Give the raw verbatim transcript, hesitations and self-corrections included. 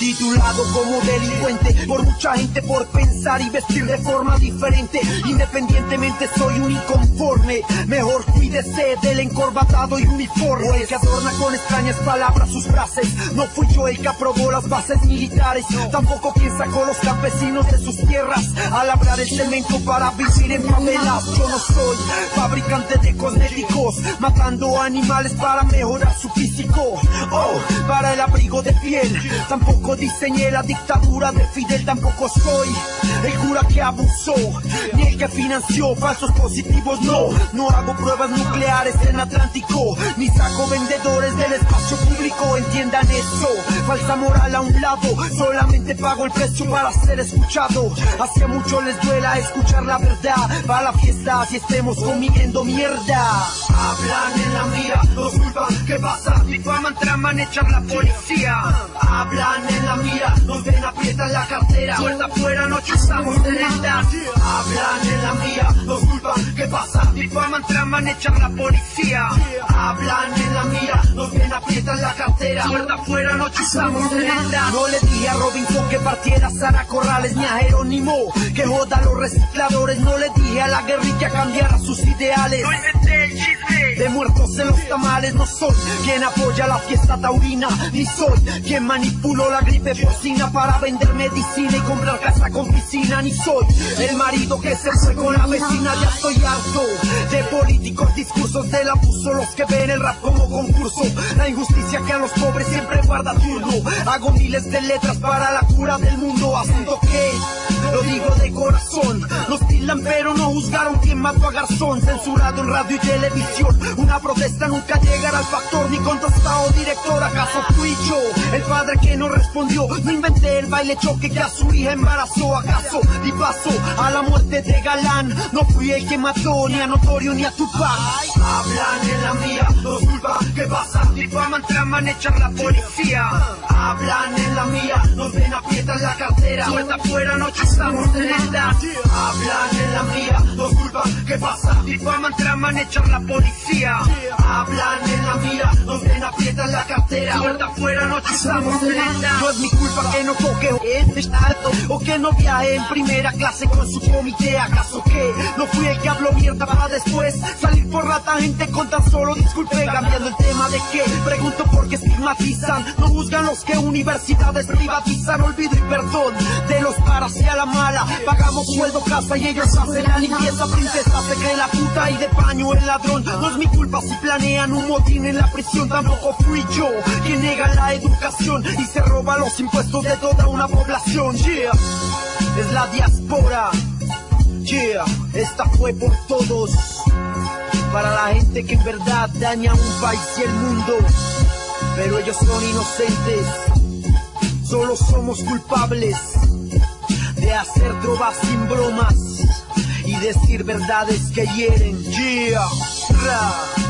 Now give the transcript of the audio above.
Titulado como delincuente por mucha gente por pensar y vestir de forma diferente. Independientemente soy un inconforme. Mejor cuídese del encorbatado y uniforme, o el que adorna con extrañas palabras sus frases. No fui yo el que aprobó las bases militares, tampoco quien sacó los campesinos de sus tierras a labrar el cemento para vivir en favelas. Yo no soy fabricante de cosméticos, matando animales para mejorar su físico, oh, para el abrigo de piel. Tampoco diseñé la dictadura de Fidel, tampoco soy el cura que abusó, ni el que financió falsos positivos, no. No hago pruebas nucleares en Atlántico, ni saco vendedores del espacio público, entiendan eso. Falsa moral a un lado, solamente pago el precio para ser escuchado. Hacia mucho les duela escuchar la verdad, para la fiesta si estemos comiendo mierda. Hablan en la mía, nos culpan, ¿qué pasa? Difaman, traman, echan la policía. Hablan en la mía, nos ven, aprietan la cartera, puerta afuera, no chuzamos derecha. Hablan en la mía, nos culpan, ¿qué pasa? Difaman, traman, echan la policía. Hablan en la mía, nos ven, aprietan la cartera, puerta afuera, no chuzamos derecha. No le dije a Robinson que partiera Sara Corrales, ni a Jerónimo que joda a los recicladores. No le dije a la guerrilla cambiara sus ideales. No inventé el chisme de muertos en los tamales. No soy quien apoya la fiesta taurina, ni soy quien manipuló la gripe porcina para vender medicina y comprar casa con piscina, ni soy el marido que se fue con la vecina. Ya estoy harto de políticos, discursos del abuso, los que ven el rap como concurso, la injusticia que a los pobres siempre guarda turno. Hago miles de letras para la cura del mundo, haciendo que lo digo de corazón. Nos tildan pero no juzgaron quien mató a Garzón, censurado en radio y televisión. Una protesta nunca llegará al factor ni contestado director. ¿Acaso fui yo el padre que no respondió? No inventé el baile choque que a su hija embarazó. ¿Acaso di paso a la muerte de Galán? No fui el que mató ni a Notorio ni a Tupac. Hablan en la mía, nos culpan, ¿qué pasa? Difaman, traman, echan la policía. Hablan en la mía, nos ven, aprietan la cartera, puerta afuera, no chuzamos derecha. Hablan en la mía, nos culpan, ¿qué pasa? Difaman, traman, echan la policía. Hablan en la mía, nos ven, aprietan la cartera, puerta afuera, no chuzamos derecha. No es mi culpa que no toque este alto, o que no viaje en primera clase con su comité. ¿Acaso que no fui el que habló mierda para después salir por la tangente con tan solo disculpe? Cambiando el tema de qué, pregunto por qué estigmatizan, no juzgan los que universidades privatizan. Olvido y perdón de los para hacia la mala, pagamos sueldo, casa y ellos hacen la limpieza. Princesa se cree la puta y de paño el ladrón. No es mi culpa si planean un motín en la prisión, tampoco fui yo quien niega la educación y se roba los impuestos de toda una población. Yeah, es la diáspora. Yeah, esta fue por todos, para la gente que en verdad daña un país y el mundo, pero ellos son inocentes. Solo somos culpables de hacer trovas sin bromas y decir verdades que hieren. Yeah, ra.